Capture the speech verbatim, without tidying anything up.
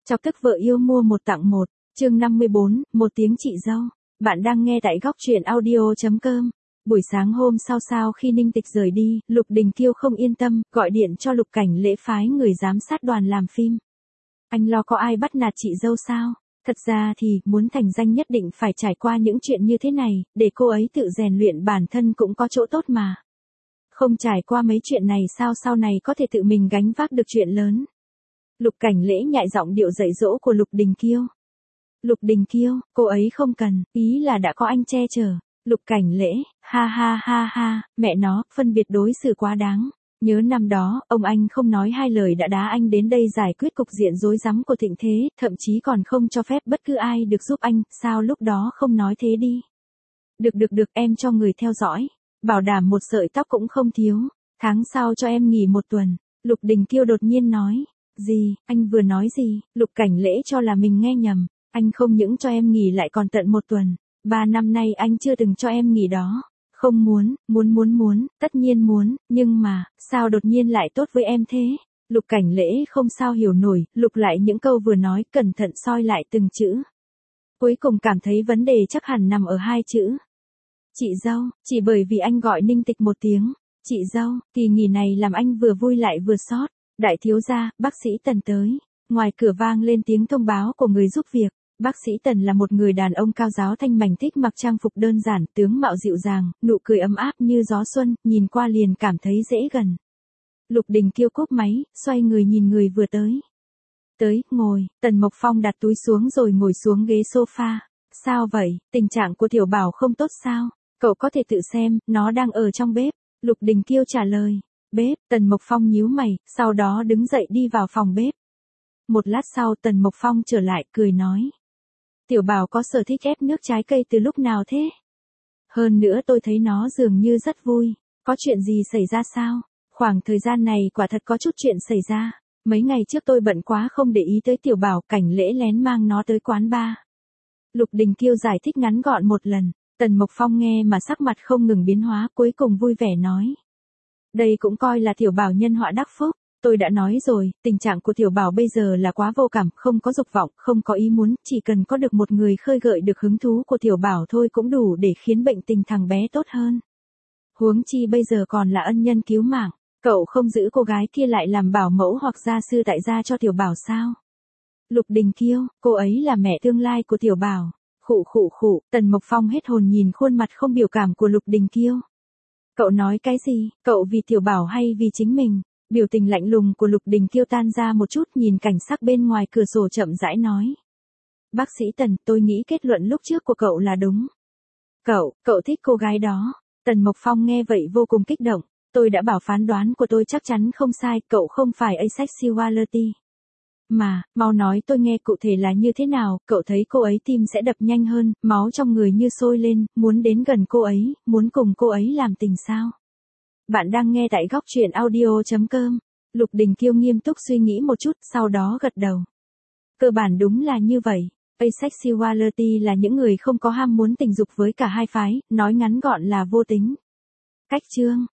Chọc tức vợ yêu mua một tặng một, chương năm mươi bốn, một tiếng chị dâu. Bạn đang nghe tại góc truyện audio chấm com. Buổi sáng hôm sau sau khi Ninh Tịch rời đi, Lục Đình Kiêu không yên tâm, gọi điện cho Lục Cảnh Lễ phái người giám sát đoàn làm phim. Anh lo có ai bắt nạt chị dâu sao? Thật ra thì, muốn thành danh nhất định phải trải qua những chuyện như thế này, để cô ấy tự rèn luyện bản thân cũng có chỗ tốt mà. Không trải qua mấy chuyện này sao sau này có thể tự mình gánh vác được chuyện lớn. Lục Cảnh Lễ nhại giọng điệu dạy dỗ của Lục Đình Kiêu. Lục Đình Kiêu, cô ấy không cần, ý là đã có anh che chở. Lục Cảnh Lễ, ha ha ha ha, mẹ nó, phân biệt đối xử quá đáng. Nhớ năm đó, ông anh không nói hai lời đã đá anh đến đây giải quyết cục diện rối rắm của Thịnh Thế, thậm chí còn không cho phép bất cứ ai được giúp anh, sao lúc đó không nói thế đi. Được được được, em cho người theo dõi, bảo đảm một sợi tóc cũng không thiếu, tháng sau cho em nghỉ một tuần. Lục Đình Kiêu đột nhiên nói. Gì, anh vừa nói gì? Lục Cảnh Lễ cho là mình nghe nhầm, anh không những cho em nghỉ lại còn tận một tuần, ba năm nay anh chưa từng cho em nghỉ đó. Không muốn, muốn muốn muốn, tất nhiên muốn, nhưng mà, sao đột nhiên lại tốt với em thế? Lục Cảnh Lễ không sao hiểu nổi, lục lại những câu vừa nói, cẩn thận soi lại từng chữ. Cuối cùng cảm thấy vấn đề chắc hẳn nằm ở hai chữ. Chị dâu, chỉ bởi vì anh gọi Ninh Tịch một tiếng, chị dâu, kỳ nghỉ này làm anh vừa vui lại vừa xót. Đại thiếu gia, bác sĩ Tần tới. Ngoài cửa vang lên tiếng thông báo của người giúp việc. Bác sĩ Tần là một người đàn ông cao giáo thanh mảnh thích mặc trang phục đơn giản, tướng mạo dịu dàng, nụ cười ấm áp như gió xuân, nhìn qua liền cảm thấy dễ gần. Lục Đình Kiêu cúp máy, xoay người nhìn người vừa tới. Tới, ngồi, Tần Mộc Phong đặt túi xuống rồi ngồi xuống ghế sofa. Sao vậy, tình trạng của Tiểu Bảo không tốt sao? Cậu có thể tự xem, nó đang ở trong bếp. Lục Đình Kiêu trả lời. Bếp, Tần Mộc Phong nhíu mày, sau đó đứng dậy đi vào phòng bếp. Một lát sau Tần Mộc Phong trở lại, cười nói. Tiểu Bảo có sở thích ép nước trái cây từ lúc nào thế? Hơn nữa tôi thấy nó dường như rất vui. Có chuyện gì xảy ra sao? Khoảng thời gian này quả thật có chút chuyện xảy ra. Mấy ngày trước tôi bận quá không để ý tới Tiểu Bảo, Cảnh Lễ lén mang nó tới quán bar. Lục Đình Kiêu giải thích ngắn gọn một lần. Tần Mộc Phong nghe mà sắc mặt không ngừng biến hóa, cuối cùng vui vẻ nói. Đây cũng coi là Tiểu Bảo nhân họa đắc phúc. Tôi đã nói rồi, tình trạng của Tiểu Bảo bây giờ là quá vô cảm, không có dục vọng, không có ý muốn, chỉ cần có được một người khơi gợi được hứng thú của Tiểu Bảo thôi cũng đủ để khiến bệnh tình thằng bé tốt hơn. Huống chi bây giờ còn là ân nhân cứu mạng, cậu không giữ cô gái kia lại làm bảo mẫu hoặc gia sư tại gia cho Tiểu Bảo sao? Lục Đình Kiêu, cô ấy là mẹ tương lai của Tiểu Bảo. Khụ khụ khụ, Tần Mộc Phong hết hồn nhìn khuôn mặt không biểu cảm của Lục Đình Kiêu. Cậu nói cái gì, cậu vì Tiểu Bảo hay vì chính mình? Biểu tình lạnh lùng của Lục Đình Kiêu tan ra một chút, nhìn cảnh sắc bên ngoài cửa sổ chậm rãi nói. Bác sĩ Tần, tôi nghĩ kết luận lúc trước của cậu là đúng. Cậu, cậu thích cô gái đó. Tần Mộc Phong nghe vậy vô cùng kích động. Tôi đã bảo phán đoán của tôi chắc chắn không sai, cậu không phải asexuality. Mà, mau nói tôi nghe cụ thể là như thế nào, cậu thấy cô ấy tim sẽ đập nhanh hơn, máu trong người như sôi lên, muốn đến gần cô ấy, muốn cùng cô ấy làm tình sao? Bạn đang nghe tại góc truyện audio chấm com. Lục Đình Kiêu nghiêm túc suy nghĩ một chút, sau đó gật đầu. Cơ bản đúng là như vậy. Asexuality là những người không có ham muốn tình dục với cả hai phái, nói ngắn gọn là vô tính. Cách chương,